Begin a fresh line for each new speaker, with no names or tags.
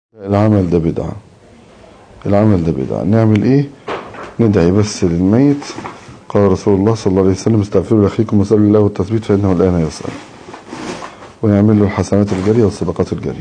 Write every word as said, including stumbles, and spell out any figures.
العمل ده بدعة. العمل ده بدعة. نعمل ايه؟ ندعي بس للميت. قال رسول الله صلى الله عليه وسلم: استغفروا لأخيكم وسألوا الله التثبيت فإنه الآن يسأل. ونعمل له الحسنات الجارية والصدقات الجارية.